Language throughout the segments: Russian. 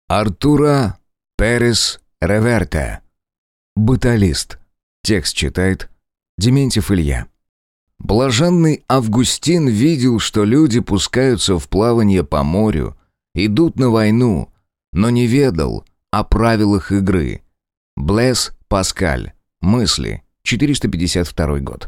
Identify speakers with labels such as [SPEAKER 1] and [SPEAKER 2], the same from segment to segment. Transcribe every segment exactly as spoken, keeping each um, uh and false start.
[SPEAKER 1] Артура Перес Реверте. Баталист. Текст читает Дементьев Илья. Блаженный Августин видел, что люди пускаются в плавание по морю, идут на войну, но не ведал о правилах игры. Блэс Паскаль. Мысли. четыреста пятьдесят второй год.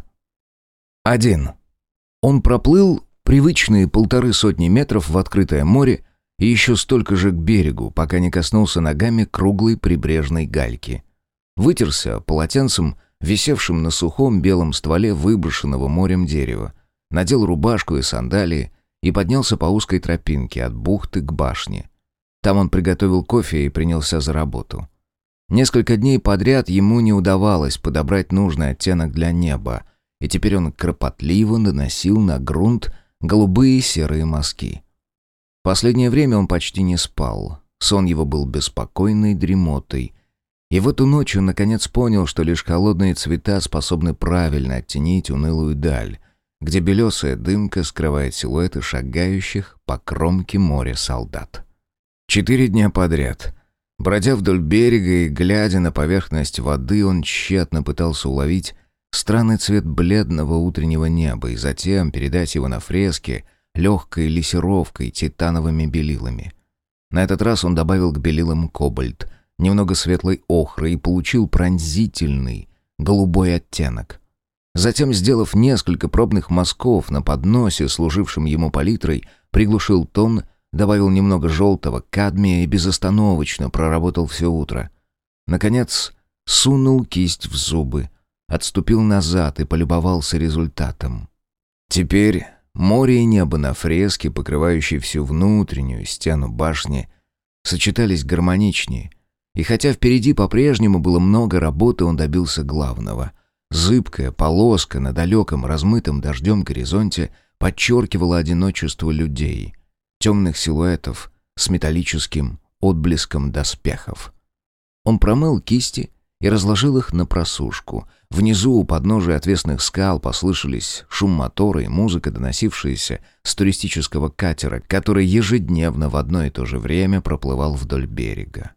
[SPEAKER 1] один. Он проплыл привычные полторы сотни метров в открытое море и еще столько же к берегу, пока не коснулся ногами круглой прибрежной гальки. Вытерся полотенцем, висевшим на сухом белом стволе выброшенного морем дерева, надел рубашку и сандалии и поднялся по узкой тропинке от бухты к башне. Там он приготовил кофе и принялся за работу. Несколько дней подряд ему не удавалось подобрать нужный оттенок для неба, и теперь он кропотливо наносил на грунт голубые и серые мазки. Последнее время он почти не спал, сон его был беспокойной дремотой, и в эту ночь он наконец понял, что лишь холодные цвета способны правильно оттенить унылую даль, где белесая дымка скрывает силуэты шагающих по кромке моря солдат. Четыре дня подряд, бродя вдоль берега и глядя на поверхность воды, он тщетно пытался уловить странный цвет бледного утреннего неба и затем передать его на фреске легкой лессировкой, титановыми белилами. На этот раз он добавил к белилам кобальт, немного светлой охры и получил пронзительный голубой оттенок. Затем, сделав несколько пробных мазков на подносе, служившем ему палитрой, приглушил тон, добавил немного желтого кадмия и безостановочно проработал все утро. Наконец, сунул кисть в зубы, отступил назад и полюбовался результатом. Теперь море и небо на фреске, покрывающей всю внутреннюю стену башни, сочетались гармоничнее, и хотя впереди по-прежнему было много работы, он добился главного. Зыбкая полоска на далеком, размытом дождем горизонте подчеркивала одиночество людей, темных силуэтов с металлическим отблеском доспехов. Он промыл кисти и разложил их на просушку. Внизу, у подножия отвесных скал, послышались шум мотора и музыка, доносившаяся с туристического катера, который ежедневно в одно и то же время проплывал вдоль берега.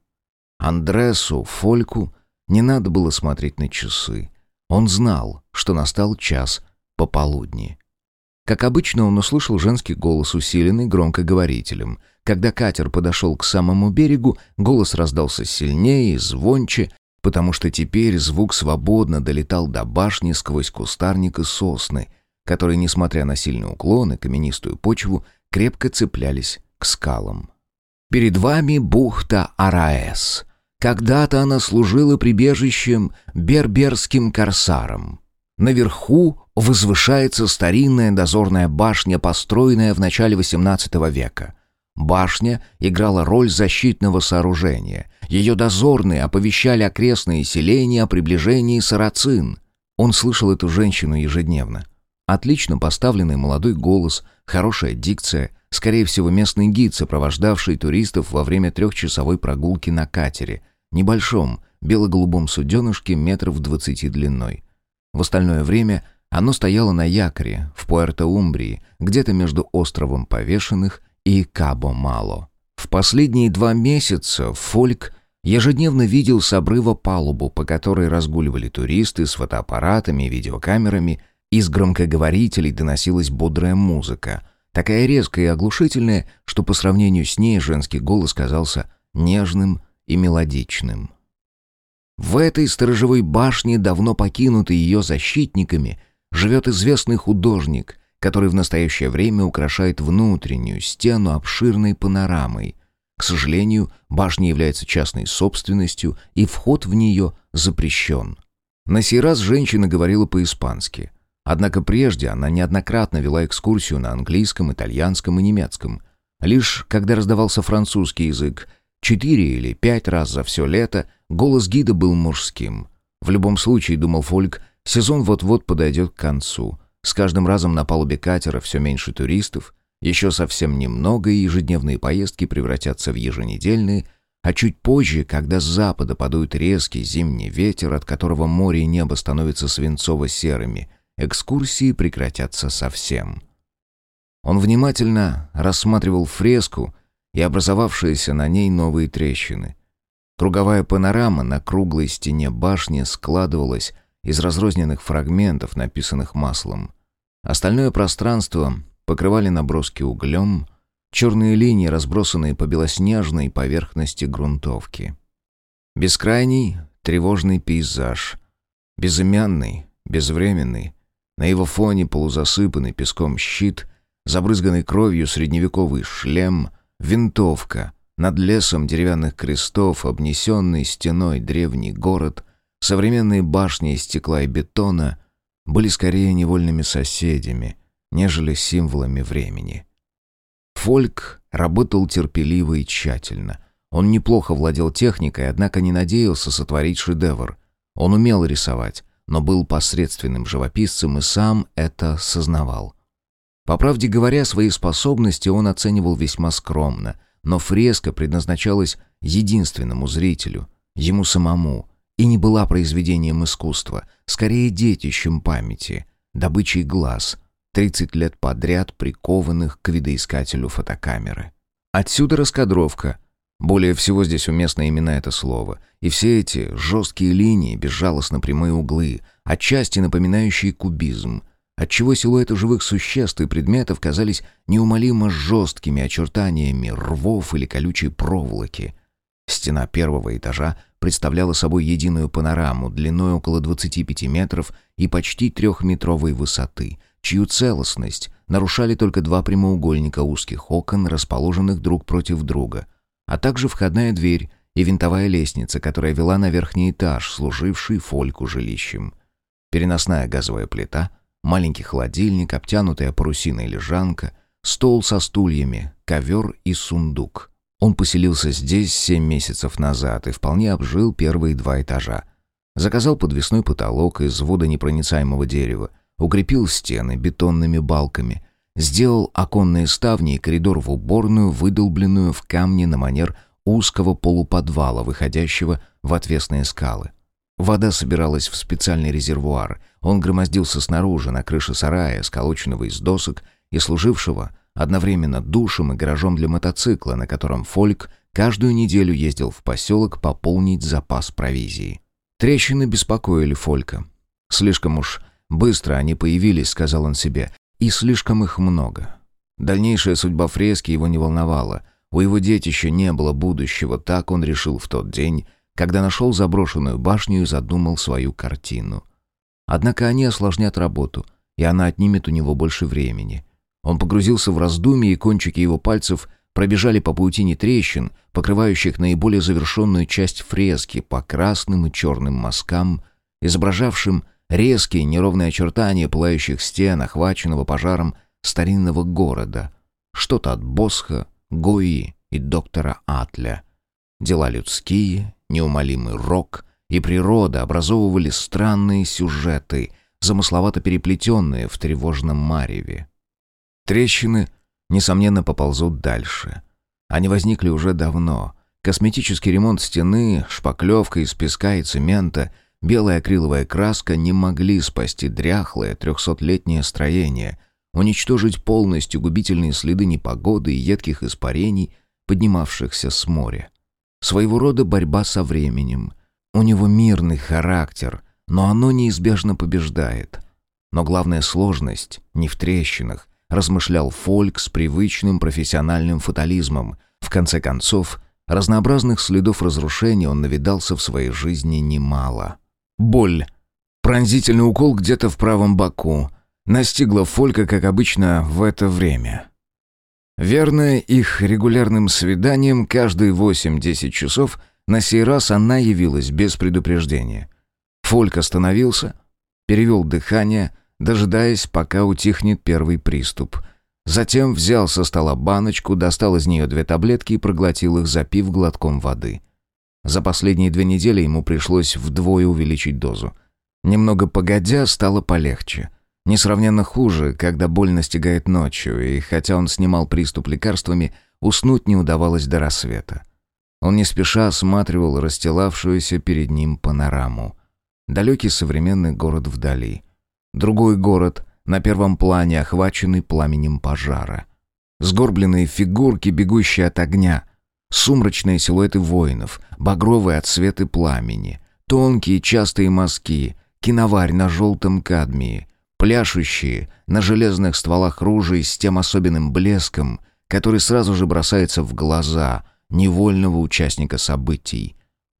[SPEAKER 1] Андресу Фольку не надо было смотреть на часы. Он знал, что настал час пополудни. Как обычно, он услышал женский голос, усиленный громкоговорителем. Когда катер подошел к самому берегу, голос раздался сильнее и звонче, потому что теперь звук свободно долетал до башни сквозь кустарник и сосны, которые, несмотря на сильный уклон и каменистую почву, крепко цеплялись к скалам. «Перед вами бухта Араэс. Когда-то она служила прибежищем берберским корсарам. Наверху возвышается старинная дозорная башня, построенная в начале восемнадцатого века. Башня играла роль защитного сооружения. Ее дозорные оповещали окрестные селения о приближении сарацин. Он слышал эту женщину ежедневно. Отлично поставленный молодой голос, хорошая дикция, скорее всего, местный гид, сопровождавший туристов во время трехчасовой прогулки на катере, небольшом, бело-голубом суденышке метров двадцати длиной. В остальное время оно стояло на якоре в Пуэрто-Умбрии, где-то между островом Повешенных и Кабо-Мало. В последние два месяца Фольк ежедневно видел с обрыва палубу, по которой разгуливали туристы с фотоаппаратами и видеокамерами. Из громкоговорителей доносилась бодрая музыка, такая резкая и оглушительная, что по сравнению с ней женский голос казался нежным и мелодичным. В этой сторожевой башне, давно покинутой ее защитниками, живет известный художник, который в настоящее время украшает внутреннюю стену обширной панорамой. К сожалению, башня является частной собственностью, и вход в нее запрещен. На сей раз женщина говорила по-испански. Однако прежде она неоднократно вела экскурсию на английском, итальянском и немецком. Лишь когда раздавался французский язык, четыре или пять раз за все лето голос гида был мужским. В любом случае, думал Фольк, сезон вот-вот подойдет к концу. С каждым разом на палубе катера все меньше туристов, еще совсем немного, и ежедневные поездки превратятся в еженедельные, а чуть позже, когда с запада подует резкий зимний ветер, от которого море и небо становятся свинцово-серыми, экскурсии прекратятся совсем. Он внимательно рассматривал фреску и образовавшиеся на ней новые трещины. Круговая панорама на круглой стене башни складывалась из разрозненных фрагментов, написанных маслом. Остальное пространство покрывали наброски углем, черные линии, разбросанные по белоснежной поверхности грунтовки. Бескрайний, тревожный пейзаж. Безымянный, безвременный. На его фоне полузасыпанный песком щит, забрызганный кровью средневековый шлем, винтовка, над лесом деревянных крестов, обнесенный стеной древний город, современные башни из стекла и бетона были скорее невольными соседями, нежели символами времени. Фольк работал терпеливо и тщательно. Он неплохо владел техникой, однако не надеялся сотворить шедевр. Он умел рисовать, но был посредственным живописцем и сам это сознавал. По правде говоря, свои способности он оценивал весьма скромно, но фреска предназначалась единственному зрителю, ему самому, и не была произведением искусства, скорее детищем памяти, добычей глаз, тридцать лет подряд прикованных к видоискателю фотокамеры. Отсюда раскадровка. Более всего здесь уместно именно это слово. И все эти жесткие линии, безжалостно прямые углы, отчасти напоминающие кубизм, отчего силуэты живых существ и предметов казались неумолимо жесткими очертаниями рвов или колючей проволоки. Стена первого этажа представляла собой единую панораму длиной около двадцати пяти метров и почти трехметровой высоты, чью целостность нарушали только два прямоугольника узких окон, расположенных друг против друга, а также входная дверь и винтовая лестница, которая вела на верхний этаж, служивший Фольку жилищем. Переносная газовая плита, маленький холодильник, обтянутая парусиной лежанка, стол со стульями, ковер и сундук. Он поселился здесь семь месяцев назад и вполне обжил первые два этажа. Заказал подвесной потолок из водонепроницаемого дерева, укрепил стены бетонными балками, сделал оконные ставни и коридор в уборную, выдолбленную в камне на манер узкого полуподвала, выходящего в отвесные скалы. Вода собиралась в специальный резервуар. Он громоздился снаружи, на крыше сарая, сколоченного из досок и служившего одновременно душем и гаражом для мотоцикла, на котором Фольк каждую неделю ездил в поселок пополнить запас провизии. Трещины беспокоили Фолька. Слишком уж быстро они появились, сказал он себе, и слишком их много. Дальнейшая судьба фрески его не волновала. У его детища не было будущего, так он решил в тот день, когда нашел заброшенную башню и задумал свою картину. Однако они осложнят работу, и она отнимет у него больше времени. Он погрузился в раздумья, и кончики его пальцев пробежали по паутине трещин, покрывающих наиболее завершенную часть фрески по красным и черным мазкам, изображавшим резкие неровные очертания пылающих стен, охваченного пожаром старинного города. Что-то от Босха, Гои и доктора Атля. Дела людские, неумолимый рок и природа образовывали странные сюжеты, замысловато переплетенные в тревожном мареве. Трещины, несомненно, поползут дальше. Они возникли уже давно. Косметический ремонт стены, шпаклевка из песка и цемента, белая акриловая краска не могли спасти дряхлое трехсотлетнее строение, уничтожить полностью губительные следы непогоды и едких испарений, поднимавшихся с моря. Своего рода борьба со временем. У него мирный характер, но оно неизбежно побеждает. Но главная сложность не в трещинах, размышлял Фольк с привычным профессиональным фатализмом. В конце концов, разнообразных следов разрушения он навидался в своей жизни немало. Боль. Пронзительный укол где-то в правом боку. Настигла Фолька, как обычно, в это время. Верная их регулярным свиданиям каждые восемь-десять часов, на сей раз она явилась без предупреждения. Фольк остановился, перевел дыхание, дожидаясь, пока утихнет первый приступ. Затем взял со стола баночку, достал из нее две таблетки и проглотил их, запив глотком воды. За последние две недели ему пришлось вдвое увеличить дозу. Немного погодя, стало полегче. Несравненно хуже, когда боль настигает ночью, и хотя он снимал приступ лекарствами, уснуть не удавалось до рассвета. Он не спеша осматривал расстилавшуюся перед ним панораму. Далекий современный город вдали. Другой город, на первом плане, охваченный пламенем пожара. Сгорбленные фигурки, бегущие от огня. Сумрачные силуэты воинов, багровые отсветы пламени. Тонкие частые мазки, киноварь на желтом кадмии. Пляшущие на железных стволах ружей с тем особенным блеском, который сразу же бросается в глаза невольного участника событий.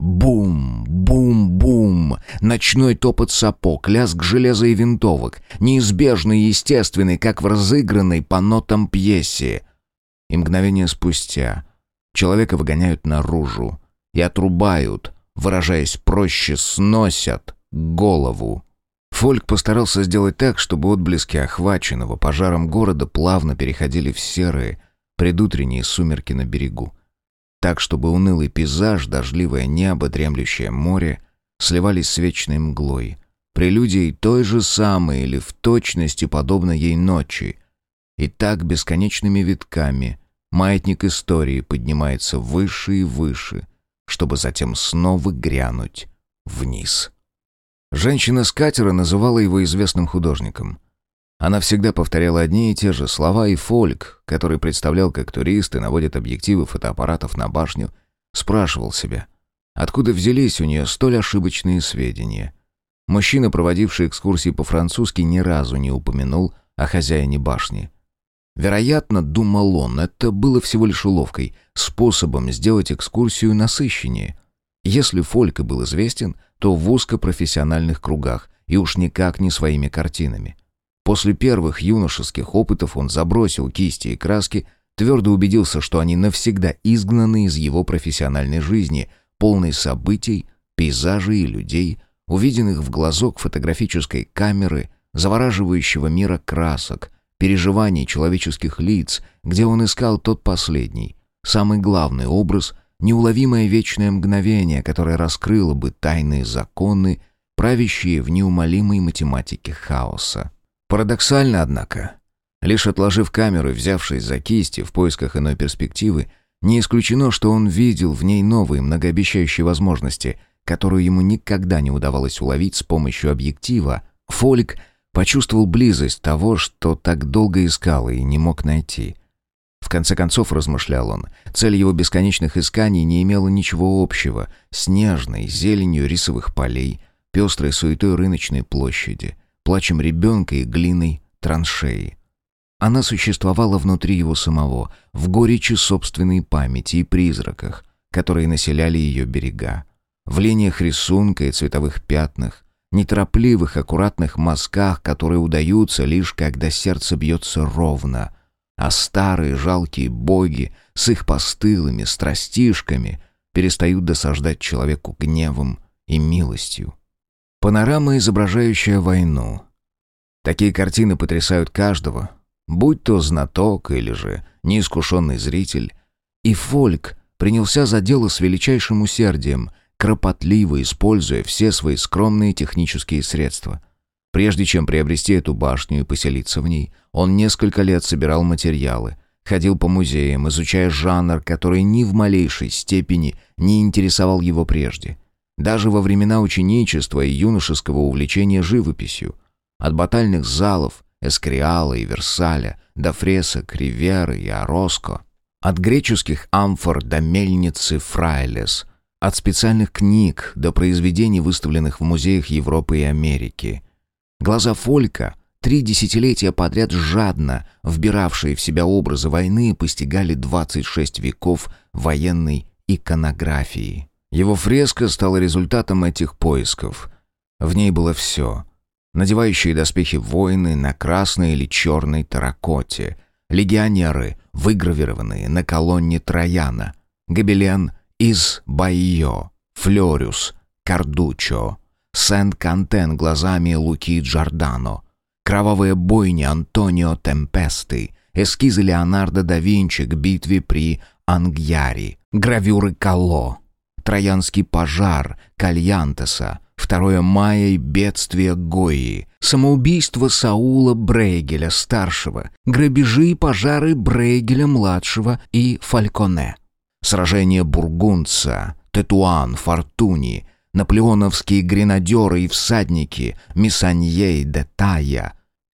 [SPEAKER 1] Бум, бум, бум, ночной топот сапог, лязг железа и винтовок, неизбежный и естественный, как в разыгранной по нотам пьесе. И мгновение спустя человека выгоняют наружу и отрубают, выражаясь проще, сносят голову. Фольк постарался сделать так, чтобы отблески охваченного пожаром города плавно переходили в серые, предутренние сумерки на берегу. Так, чтобы унылый пейзаж, дождливое небо, дремлющее море сливались с вечной мглой, прелюдией той же самой или в точности подобно ей ночи. И так бесконечными витками маятник истории поднимается выше и выше, чтобы затем снова грянуть вниз. Женщина с катера называла его известным художником. Она всегда повторяла одни и те же слова, и Фольк, который представлял, как туристы наводят объективы фотоаппаратов на башню, спрашивал себя, откуда взялись у нее столь ошибочные сведения. Мужчина, проводивший экскурсии по-французски, ни разу не упомянул о хозяине башни. Вероятно, думал он, это было всего лишь уловкой, способом сделать экскурсию насыщеннее. Если Фольк и был известен, то в узкопрофессиональных кругах, и уж никак не своими картинами. После первых юношеских опытов он забросил кисти и краски, твердо убедился, что они навсегда изгнаны из его профессиональной жизни, полной событий, пейзажей и людей, увиденных в глазок фотографической камеры, завораживающего мира красок, переживаний человеческих лиц, где он искал тот последний, самый главный образ, неуловимое вечное мгновение, которое раскрыло бы тайные законы, правящие в неумолимой математике хаоса. Парадоксально, однако, лишь отложив камеру и взявшись за кисти в поисках иной перспективы, не исключено, что он видел в ней новые многообещающие возможности, которую ему никогда не удавалось уловить с помощью объектива. Фольк почувствовал близость того, что так долго искал и не мог найти. В конце концов, размышлял он, цель его бесконечных исканий не имела ничего общего с нежной зеленью рисовых полей, пестрой суетой рыночной площади, плачем ребенка и глиной траншеи. Она существовала внутри его самого, в горечи собственной памяти и призраках, которые населяли ее берега, в линиях рисунка и цветовых пятнах, неторопливых, аккуратных мазках, которые удаются лишь когда сердце бьется ровно, а старые жалкие боги с их постылыми страстишками перестают досаждать человеку гневом и милостью. Панорама, изображающая войну. Такие картины потрясают каждого, будь то знаток или же неискушенный зритель. И Фольк принялся за дело с величайшим усердием, кропотливо используя все свои скромные технические средства. Прежде чем приобрести эту башню и поселиться в ней, он несколько лет собирал материалы, ходил по музеям, изучая жанр, который ни в малейшей степени не интересовал его прежде. Даже во времена ученичества и юношеского увлечения живописью. От батальных залов Эскриала и Версаля до фресок Риверы и Ороско. От греческих амфор до мельницы Фрайлес. От специальных книг до произведений, выставленных в музеях Европы и Америки. Глаза Фолька, три десятилетия подряд жадно вбиравшие в себя образы войны, постигали двадцать шесть веков военной иконографии. Его фреска стала результатом этих поисков. В ней было все. Надевающие доспехи воины на красной или черной терракоте, легионеры, выгравированные на колонне Трояна, гобелен из Байо, Флорюс, Кардучо, Сент-Кантен глазами Луки Джордано, кровавая бойня Антонио Темпесты, эскизы Леонардо да Винчи к битве при Ангьяри, гравюры Калло, Троянский пожар Кальянтеса, второе мая и бедствие Гои, самоубийство Саула Брейгеля-старшего, грабежи и пожары Брейгеля-младшего и Фальконе, сражение бургундца, Тетуан, Фортуни, наполеоновские гренадеры и всадники Миссанье де Тая,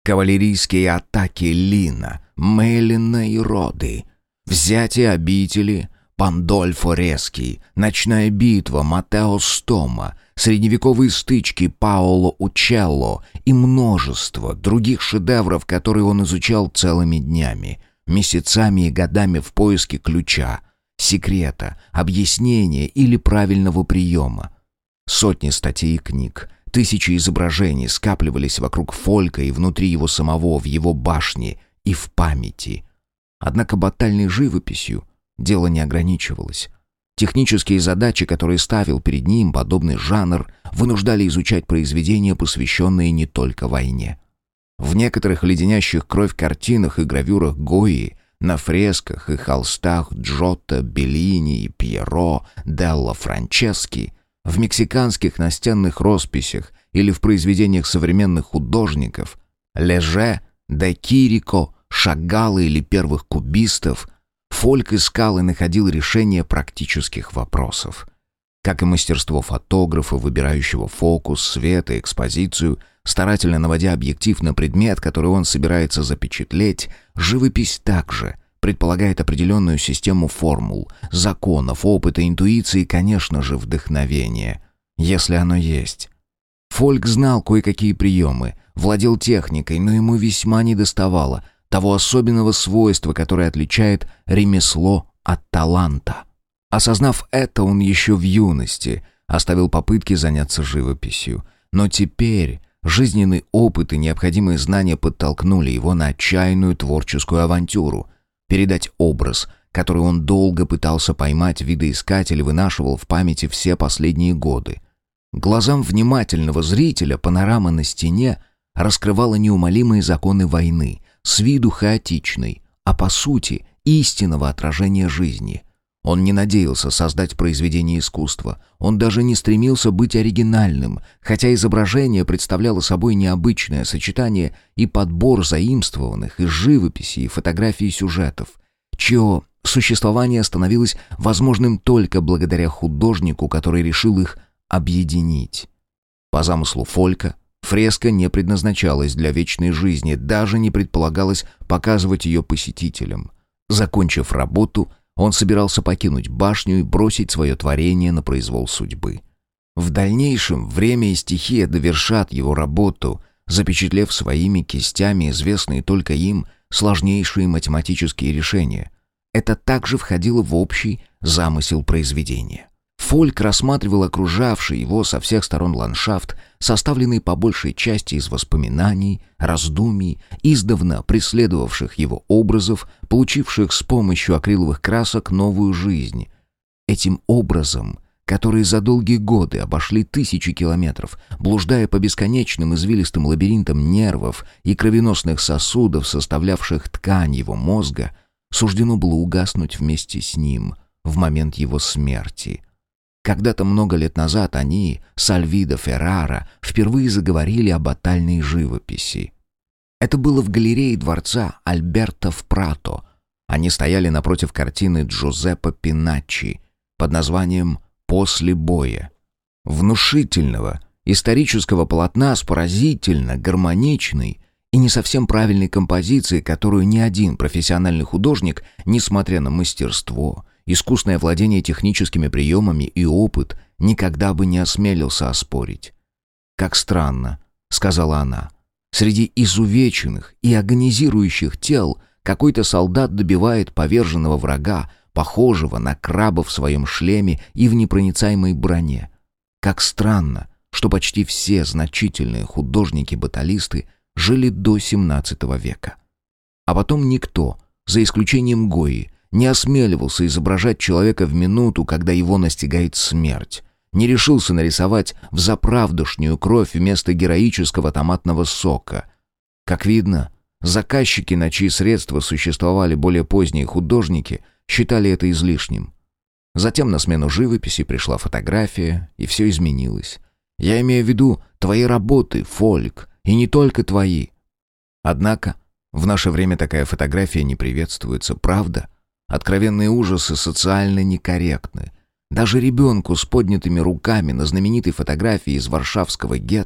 [SPEAKER 1] кавалерийские атаки Лина, Мейлина и Роды, взятие обители Пандольфо Резкий, ночная битва Матео Стома, средневековые стычки Паоло Учелло и множество других шедевров, которые он изучал целыми днями, месяцами и годами в поиске ключа, секрета, объяснения или правильного приема. Сотни статей и книг, тысячи изображений скапливались вокруг Фолька и внутри его самого, в его башне и в памяти. Однако батальной живописью дело не ограничивалось. Технические задачи, которые ставил перед ним подобный жанр, вынуждали изучать произведения, посвященные не только войне. В некоторых леденящих кровь картинах и гравюрах Гойи, на фресках и холстах Джотто, Беллини и Пьеро делла Франчески, в мексиканских настенных росписях или в произведениях современных художников Леже, де Кирико, Шагала или первых кубистов, Фольк искал и находил решение практических вопросов. Как и мастерство фотографа, выбирающего фокус, свет и экспозицию, старательно наводя объектив на предмет, который он собирается запечатлеть, живопись также предполагает определенную систему формул, законов, опыта, интуиции и, конечно же, вдохновения, если оно есть. Фольк знал кое-какие приемы, владел техникой, но ему весьма недоставало того особенного свойства, которое отличает ремесло от таланта. Осознав это, он еще в юности оставил попытки заняться живописью. Но теперь жизненный опыт и необходимые знания подтолкнули его на отчаянную творческую авантюру — передать образ, который он долго пытался поймать, видоискатель вынашивал в памяти все последние годы. Глазам внимательного зрителя панорама на стене раскрывала неумолимые законы войны, с виду хаотичной, а по сути истинного отражения жизни. Он не надеялся создать произведение искусства, он даже не стремился быть оригинальным, хотя изображение представляло собой необычное сочетание и подбор заимствованных из живописи и фотографий сюжетов, чье существование становилось возможным только благодаря художнику, который решил их объединить. По замыслу Фолька, фреска не предназначалась для вечной жизни, даже не предполагалось показывать ее посетителям. Закончив работу, он собирался покинуть башню и бросить свое творение на произвол судьбы. В дальнейшем время и стихия довершат его работу, запечатлев своими кистями известные только им сложнейшие математические решения. Это также входило в общий замысел произведения. Фольк рассматривал окружавший его со всех сторон ландшафт, составленный по большей части из воспоминаний, раздумий, издавна преследовавших его образов, получивших с помощью акриловых красок новую жизнь. Этим образом, которые за долгие годы обошли тысячи километров, блуждая по бесконечным извилистым лабиринтам нервов и кровеносных сосудов, составлявших ткань его мозга, суждено было угаснуть вместе с ним в момент его смерти. Когда-то много лет назад они, с Альвидо Феррара, впервые заговорили о батальной живописи. Это было в галерее дворца Альберто в Прато. Они стояли напротив картины Джузеппе Пиначчи под названием «После боя». Внушительного, исторического полотна с поразительно гармоничной и не совсем правильной композицией, которую ни один профессиональный художник, несмотря на мастерство, искусное владение техническими приемами и опыт, никогда бы не осмелился оспорить. «Как странно», — сказала она, — «среди изувеченных и агонизирующих тел какой-то солдат добивает поверженного врага, похожего на краба в своем шлеме и в непроницаемой броне. Как странно, что почти все значительные художники-баталисты жили до семнадцатого века. А потом никто, за исключением Гойи, не осмеливался изображать человека в минуту, когда его настигает смерть, не решился нарисовать взаправдошнюю кровь вместо героического томатного сока. Как видно, заказчики, на чьи средства существовали более поздние художники, считали это излишним. Затем на смену живописи пришла фотография, и все изменилось. Я имею в виду твои работы, Фольк, и не только твои. Однако в наше время такая фотография не приветствуется, правда? Откровенные ужасы социально некорректны. Даже ребенку с поднятыми руками на знаменитой фотографии из варшавского гетто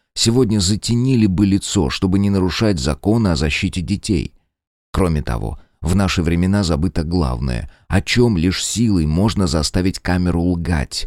[SPEAKER 1] сегодня затенили бы лицо, чтобы не нарушать законы о защите детей. Кроме того, в наши времена забыто главное, о чем лишь силой можно заставить камеру лгать.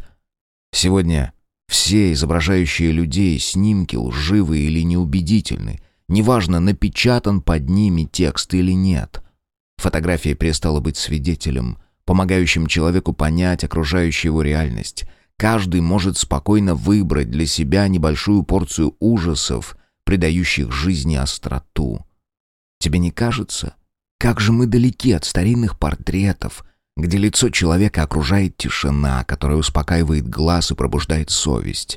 [SPEAKER 1] Сегодня все изображающие людей снимки лживы или неубедительны, неважно, напечатан под ними текст или нет. Фотография перестала быть свидетелем, помогающим человеку понять окружающую его реальность. Каждый может спокойно выбрать для себя небольшую порцию ужасов, придающих жизни остроту. Тебе не кажется, как же мы далеки от старинных портретов, где лицо человека окружает тишина, которая успокаивает глаз и пробуждает совесть?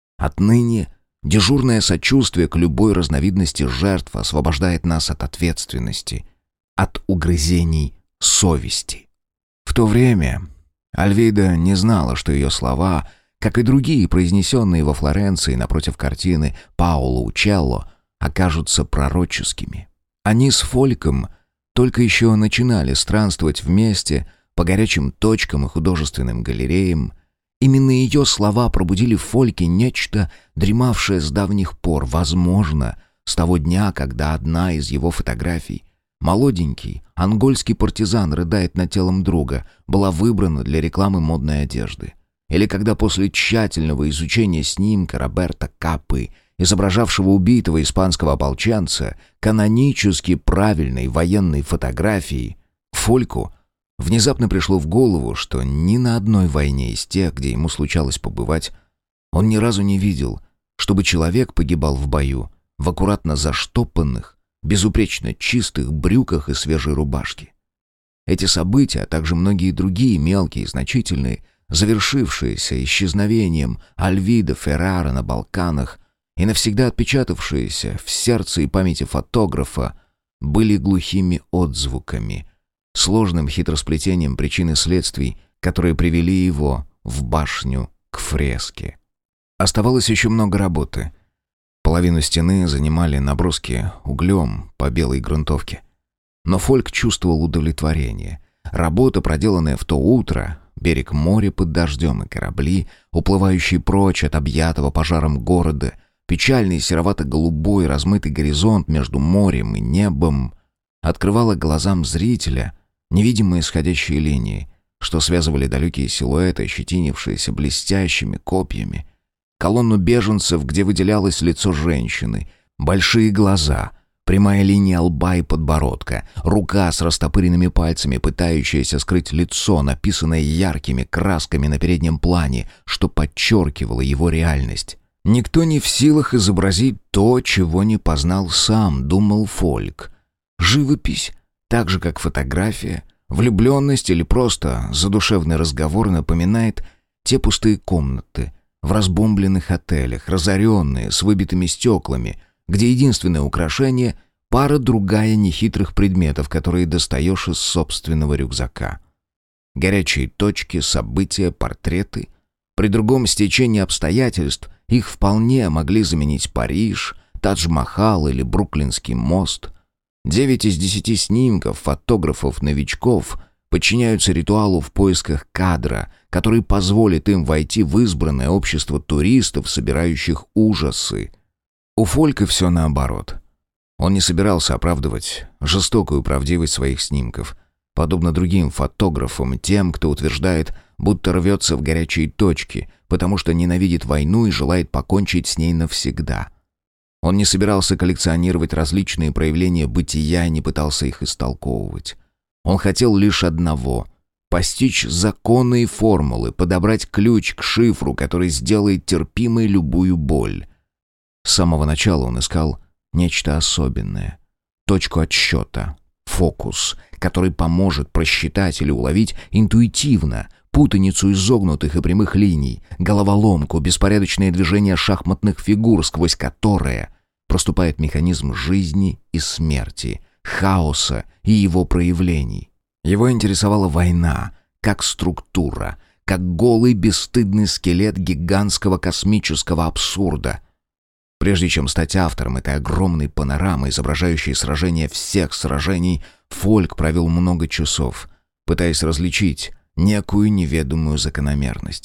[SPEAKER 1] Отныне дежурное сочувствие к любой разновидности жертв освобождает нас от ответственности, от угрызений совести. В то время Альвейда не знала, что ее слова, как и другие, произнесенные во Флоренции напротив картины Паоло Учелло, окажутся пророческими. Они с Фольком только еще начинали странствовать вместе по горячим точкам и художественным галереям. Именно ее слова пробудили в Фольке нечто, дремавшее с давних пор, возможно, с того дня, когда одна из его фотографий, молоденький ангольский партизан рыдает над телом друга, была выбрана для рекламы модной одежды. Или когда после тщательного изучения снимка Роберто Каппы, изображавшего убитого испанского ополченца, канонически правильной военной фотографии, Фольку внезапно пришло в голову, что ни на одной войне из тех, где ему случалось побывать, он ни разу не видел, чтобы человек погибал в бою в аккуратно заштопанных, безупречно чистых брюках и свежей рубашке. Эти события, а также многие другие мелкие и значительные, завершившиеся исчезновением Альвида Феррара на Балканах и навсегда отпечатавшиеся в сердце и памяти фотографа, были глухими отзвуками, сложным хитросплетением причин и следствий, которые привели его в башню к фреске. Оставалось еще много работы. Половину стены занимали наброски углем по белой грунтовке. Но Фольк чувствовал удовлетворение. Работа, проделанная в то утро, берег моря под дождем и корабли, уплывающие прочь от объятого пожаром города, печальный серовато-голубой размытый горизонт между морем и небом, открывала глазам зрителя невидимые сходящие линии, что связывали далекие силуэты, ощетинившиеся блестящими копьями, колонну беженцев, где выделялось лицо женщины, большие глаза, прямая линия лба и подбородка, рука с растопыренными пальцами, пытающаяся скрыть лицо, написанное яркими красками на переднем плане, что подчеркивало его реальность. Никто не в силах изобразить то, чего не познал сам, думал Фольк. Живопись, так же как фотография, влюбленность или просто задушевный разговор напоминает те пустые комнаты в разбомбленных отелях, разоренные, с выбитыми стеклами, где единственное украшение — пара другая нехитрых предметов, которые достаешь из собственного рюкзака. Горячие точки, события, портреты. При другом стечении обстоятельств их вполне могли заменить Париж, Тадж-Махал или Бруклинский мост. Девять из десяти снимков фотографов-новичков подчиняются ритуалу в поисках кадра, который позволит им войти в избранное общество туристов, собирающих ужасы. У Фолька все наоборот. Он не собирался оправдывать жестокую правдивость своих снимков, подобно другим фотографам, тем, кто утверждает, будто рвется в горячие точки, потому что ненавидит войну и желает покончить с ней навсегда. Он не собирался коллекционировать различные проявления бытия и не пытался их истолковывать. Он хотел лишь одного — постичь законы и формулы, подобрать ключ к шифру, который сделает терпимой любую боль. С самого начала он искал нечто особенное, точку отсчета, фокус, который поможет просчитать или уловить интуитивно путаницу изогнутых и прямых линий, головоломку, беспорядочное движение шахматных фигур, сквозь которые проступает механизм жизни и смерти, хаоса и его проявлений. Его интересовала война, как структура, как голый бесстыдный скелет гигантского космического абсурда. Прежде чем стать автором этой огромной панорамы, изображающей сражения всех сражений, Фольк провел много часов, пытаясь различить некую неведомую закономерность.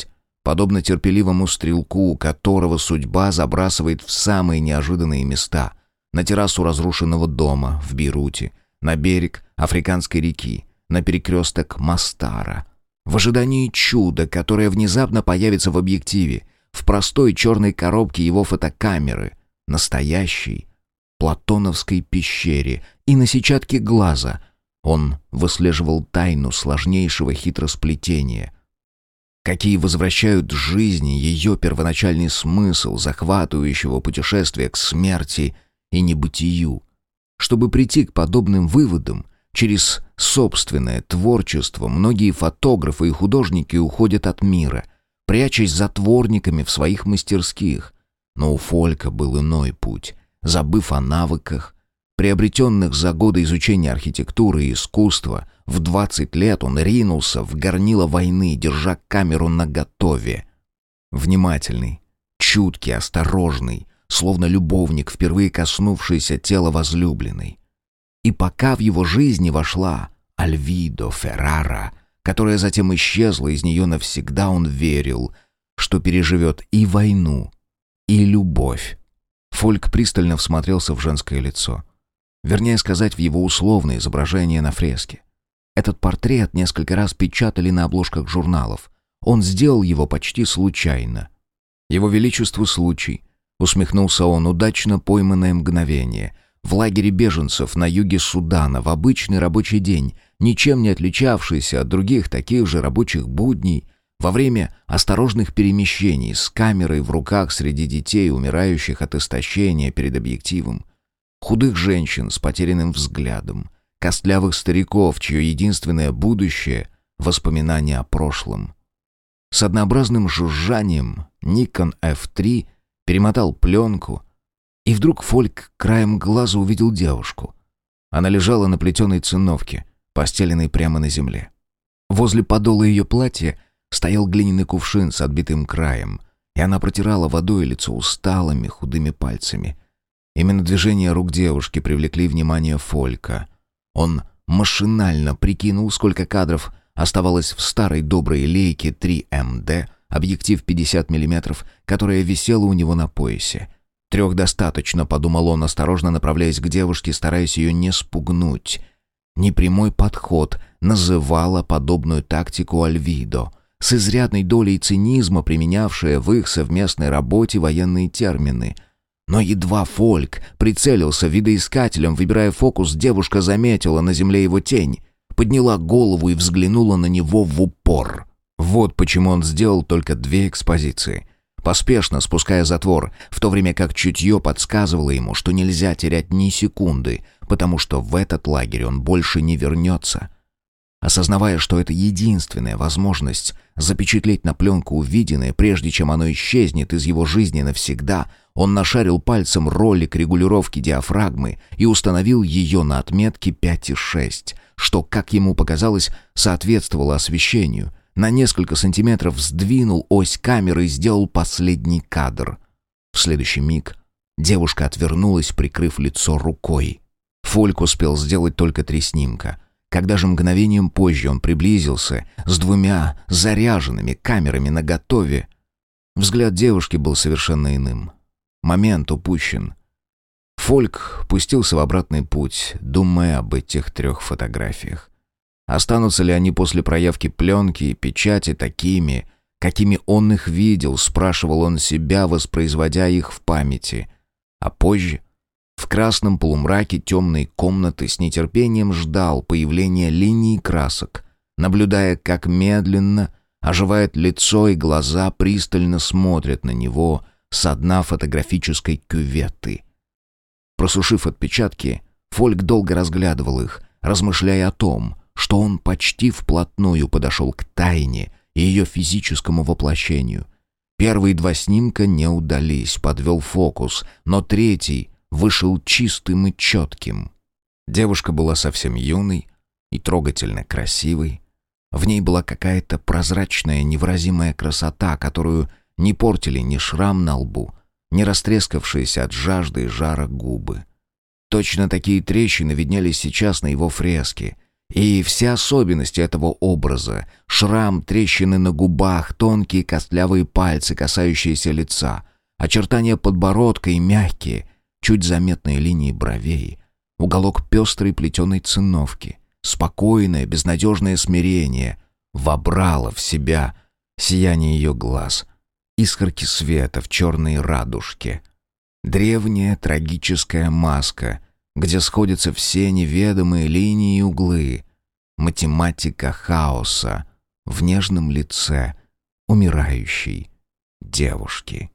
[SPEAKER 1] подобно терпеливому стрелку, которого судьба забрасывает в самые неожиданные места: на террасу разрушенного дома в Бейруте, на берег Африканской реки, на перекресток Мастара, в ожидании чуда, которое внезапно появится в объективе, в простой черной коробке его фотокамеры, настоящей платоновской пещере, и на сетчатке глаза он выслеживал тайну сложнейшего хитросплетения, какие возвращают жизни ее первоначальный смысл захватывающего путешествия к смерти и небытию. Чтобы прийти к подобным выводам, через собственное творчество многие фотографы и художники уходят от мира, прячась затворниками в своих мастерских. Но у Фолька был иной путь. Забыв о навыках, приобретенных за годы изучения архитектуры и искусства, в двадцать лет он ринулся в горнило войны, держа камеру наготове. Внимательный, чуткий, осторожный, словно любовник, впервые коснувшийся тела возлюбленной. И пока в его жизни вошла Альвидо Феррара, которая затем исчезла из нее навсегда, он верил, что переживет и войну, и любовь. Фольк пристально всмотрелся в женское лицо. Вернее сказать, в его условное изображение на фреске. Этот портрет несколько раз печатали на обложках журналов. Он сделал его почти случайно. «Его Величеству случай», — усмехнулся он, — удачно пойманное мгновение. В лагере беженцев на юге Судана в обычный рабочий день, ничем не отличавшийся от других таких же рабочих будней, во время осторожных перемещений с камерой в руках среди детей, умирающих от истощения перед объективом, худых женщин с потерянным взглядом, костлявых стариков, чье единственное будущее — воспоминания о прошлом. С однообразным жужжанием Nikon эф три перемотал пленку, и вдруг Фольк краем глаза увидел девушку. Она лежала на плетеной циновке, постеленной прямо на земле. Возле подола ее платья стоял глиняный кувшин с отбитым краем, и она протирала водой лицо усталыми худыми пальцами. Именно движения рук девушки привлекли внимание Фолька. Он машинально прикинул, сколько кадров оставалось в старой доброй лейке три эм дэ, объектив пятьдесят миллиметров, которая висела у него на поясе. Трех достаточно, подумал он, осторожно направляясь к девушке, стараясь ее не спугнуть. Непрямой подход называла подобную тактику Альвидо, с изрядной долей цинизма применявшая в их совместной работе военные термины. Но едва Фольк прицелился видоискателем, выбирая фокус, девушка заметила на земле его тень, подняла голову и взглянула на него в упор. Вот почему он сделал только две экспозиции, поспешно спуская затвор, в то время как чутье подсказывало ему, что нельзя терять ни секунды, потому что в этот лагерь он больше не вернется. Осознавая, что это единственная возможность запечатлеть на пленку увиденное, прежде чем оно исчезнет из его жизни навсегда, он нашарил пальцем ролик регулировки диафрагмы и установил ее на отметке пять и шесть, что, как ему показалось, соответствовало освещению. На несколько сантиметров сдвинул ось камеры и сделал последний кадр. В следующий миг девушка отвернулась, прикрыв лицо рукой. Фольк успел сделать только три снимка. Когда же мгновением позже он приблизился с двумя заряженными камерами наготове, взгляд девушки был совершенно иным. Момент упущен. Фольк пустился в обратный путь, думая об этих трех фотографиях. Останутся ли они после проявки пленки и печати такими, какими он их видел, спрашивал он себя, воспроизводя их в памяти. А позже, в красном полумраке темной комнаты, с нетерпением ждал появления линий красок, наблюдая, как медленно оживает лицо и глаза пристально смотрят на него со дна фотографической кюветы. Просушив отпечатки, Фольк долго разглядывал их, размышляя о том, что он почти вплотную подошел к тайне и ее физическому воплощению. Первые два снимка не удались, подвел фокус, но третий вышел чистым и четким. Девушка была совсем юной и трогательно красивой. В ней была какая-то прозрачная невыразимая красота, которую не портили ни шрам на лбу, ни растрескавшиеся от жажды и жара губы. Точно такие трещины виднелись сейчас на его фреске, И все особенности этого образа — шрам, трещины на губах, тонкие костлявые пальцы, касающиеся лица, очертания подбородка и мягкие, чуть заметные линии бровей, уголок пестрой плетеной циновки, спокойное, безнадежное смирение вобрало в себя сияние ее глаз, искорки света в черной радужке. Древняя трагическая маска, где сходятся все неведомые линии и углы, математика хаоса в нежном лице умирающей девушки.